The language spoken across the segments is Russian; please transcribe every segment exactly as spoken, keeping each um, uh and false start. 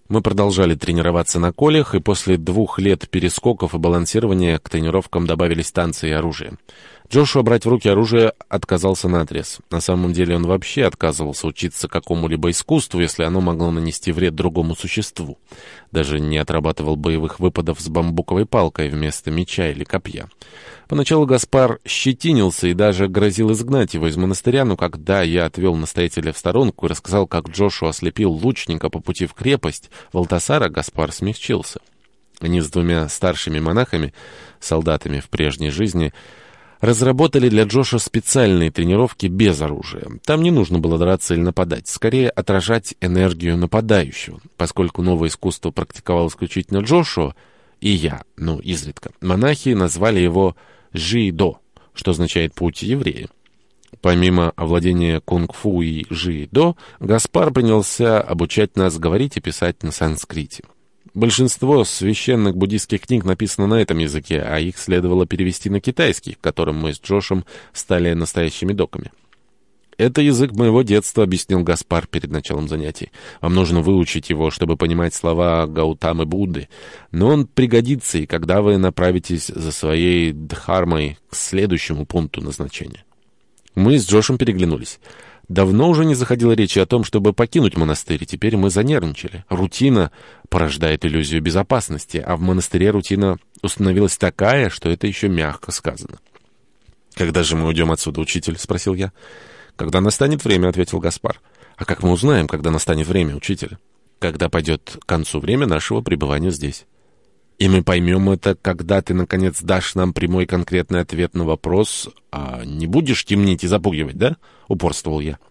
Мы продолжали тренироваться на колях, и после двух лет перескоков и балансирования к тренировкам добавились танцы и оружие. Джошуа брать в руки оружие отказался наотрез. На самом деле он вообще отказывался учиться какому-либо искусству, если оно могло нанести вред другому существу. Даже не отрабатывал боевых выпадов с бамбуковой палкой вместо меча или копья. Поначалу Гаспар щетинился и даже грозил изгнать его из монастыря, но когда я отвел настоятеля в сторонку и рассказал, как Джошуа ослепил лучника по пути в крепость Валтасара, Гаспар смягчился. Они с двумя старшими монахами, солдатами в прежней жизни, разработали для Джоша специальные тренировки без оружия. Там не нужно было драться или нападать, скорее отражать энергию нападающего. Поскольку новое искусство практиковал исключительно Джошуа и я, ну, изредка, монахи назвали его «жи-до», что означает «путь еврея». Помимо овладения кунг-фу и жи-до, Гаспар принялся обучать нас говорить и писать на санскрите. Большинство священных буддийских книг написано на этом языке, а их следовало перевести на китайский, которым мы с Джошем стали настоящими доками. «Это язык моего детства», — объяснил Гаспар перед началом занятий. «Вам нужно выучить его, чтобы понимать слова Гаутамы Будды. Но он пригодится, и когда вы направитесь за своей дхармой к следующему пункту назначения». Мы с Джошем переглянулись. Давно уже не заходила речи о том, чтобы покинуть монастырь, и теперь мы занервничали. Рутина порождает иллюзию безопасности, а в монастыре рутина установилась такая, что это еще мягко сказано. «Когда же мы уйдем отсюда, учитель?» — спросил я. «Когда настанет время», — ответил Гаспар. «А как мы узнаем, когда настанет время, учитель?» «Когда пойдет к концу время нашего пребывания здесь». «И мы поймем это, когда ты, наконец, дашь нам прямой конкретный ответ на вопрос, а не будешь темнить и запугивать, да?» — упорствовал я.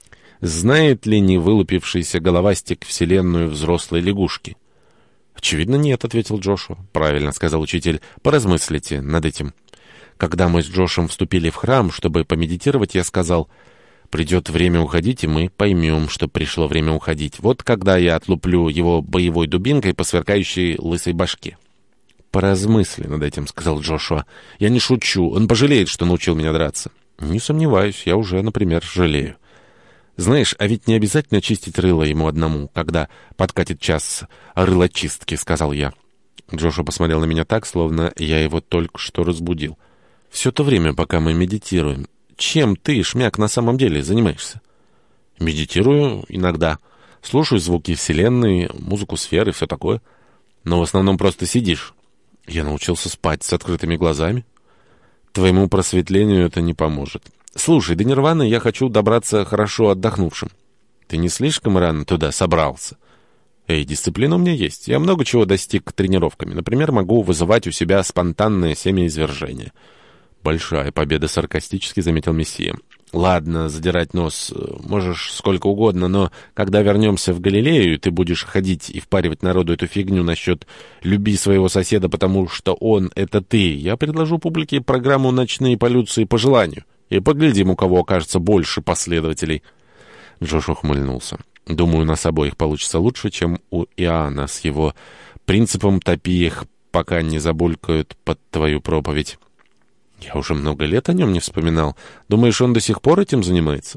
«Знает ли невылупившийся головастик вселенную взрослой лягушки?» «Очевидно, нет», — ответил Джошуа. «Правильно», — сказал учитель. «Поразмыслите над этим». Когда мы с Джошем вступили в храм, чтобы помедитировать, я сказал: «Придет время уходить, и мы поймем, что пришло время уходить. Вот когда я отлуплю его боевой дубинкой по сверкающей лысой башке». «Поразмысли над этим», — сказал Джошуа. «Я не шучу. Он пожалеет, что научил меня драться». «Не сомневаюсь. Я уже, например, жалею». «Знаешь, а ведь не обязательно чистить рыло ему одному, когда подкатит час рылочистки», — сказал я. Джошуа посмотрел на меня так, словно я его только что разбудил. «Все то время, пока мы медитируем, чем ты, шмяк, на самом деле занимаешься?» «Медитирую иногда. Слушаю звуки вселенной, музыку сферы, все такое. Но в основном просто сидишь». «Я научился спать с открытыми глазами». «Твоему просветлению это не поможет. Слушай, до нирваны я хочу добраться хорошо отдохнувшим». «Ты не слишком рано туда собрался?» «Эй, дисциплина у меня есть. Я много чего достиг тренировками. Например, могу вызывать у себя спонтанное семяизвержение». «Большая победа», — саркастически заметил Мессия. «Ладно, задирать нос можешь сколько угодно, но когда вернемся в Галилею, ты будешь ходить и впаривать народу эту фигню насчет «люби своего соседа, потому что он — это ты». Я предложу публике программу «Ночные полюции по желанию». И поглядим, у кого окажется больше последователей». Джош ухмыльнулся. «Думаю, у нас обоих получится лучше, чем у Иоанна с его принципом «топи их, пока не забулькают под твою проповедь». «Я уже много лет о нем не вспоминал. Думаешь, он до сих пор этим занимается?»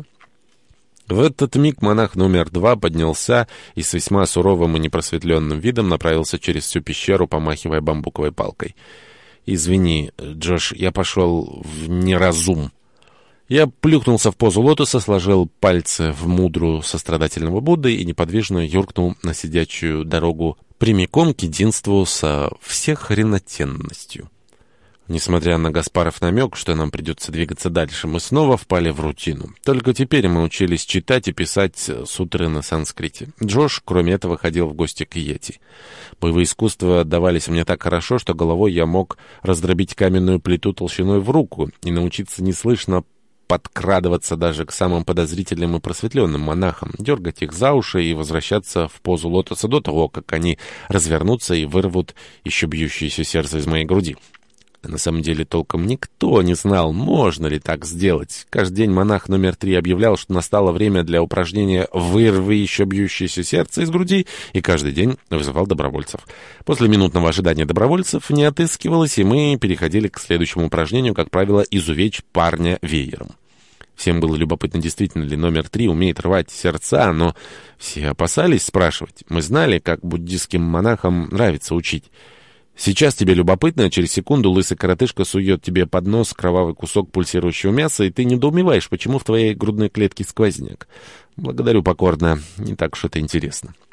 В этот миг монах номер два поднялся и с весьма суровым и непросветленным видом направился через всю пещеру, помахивая бамбуковой палкой. «Извини, Джош, я пошел в неразум». Я плюхнулся в позу лотоса, сложил пальцы в мудру сострадательного Будды и неподвижно юркнул на сидячую дорогу прямиком к единству со всехренотенностью. Несмотря на Гаспаров намек, что нам придется двигаться дальше, мы снова впали в рутину. Только теперь мы учились читать и писать сутры на санскрите. Джош, кроме этого, ходил в гости к йети. Боевые искусства давались мне так хорошо, что головой я мог раздробить каменную плиту толщиной в руку и научиться неслышно подкрадываться даже к самым подозрительным и просветленным монахам, дергать их за уши и возвращаться в позу лотоса до того, как они развернутся и вырвут еще бьющееся сердце из моей груди. На самом деле толком никто не знал, можно ли так сделать. Каждый день монах номер три объявлял, что настало время для упражнения «вырви еще бьющееся сердце из груди», и каждый день вызывал добровольцев. После минутного ожидания добровольцев не отыскивалось, и мы переходили к следующему упражнению, как правило, изувечь парня веером. Всем было любопытно, действительно ли номер три умеет рвать сердца, но все опасались спрашивать. Мы знали, как буддистским монахам нравится учить. Сейчас тебе любопытно, а через секунду лысый коротышка сует тебе под нос кровавый кусок пульсирующего мяса, и ты недоумеваешь, почему в твоей грудной клетке сквозняк. Благодарю покорно, не так уж это интересно.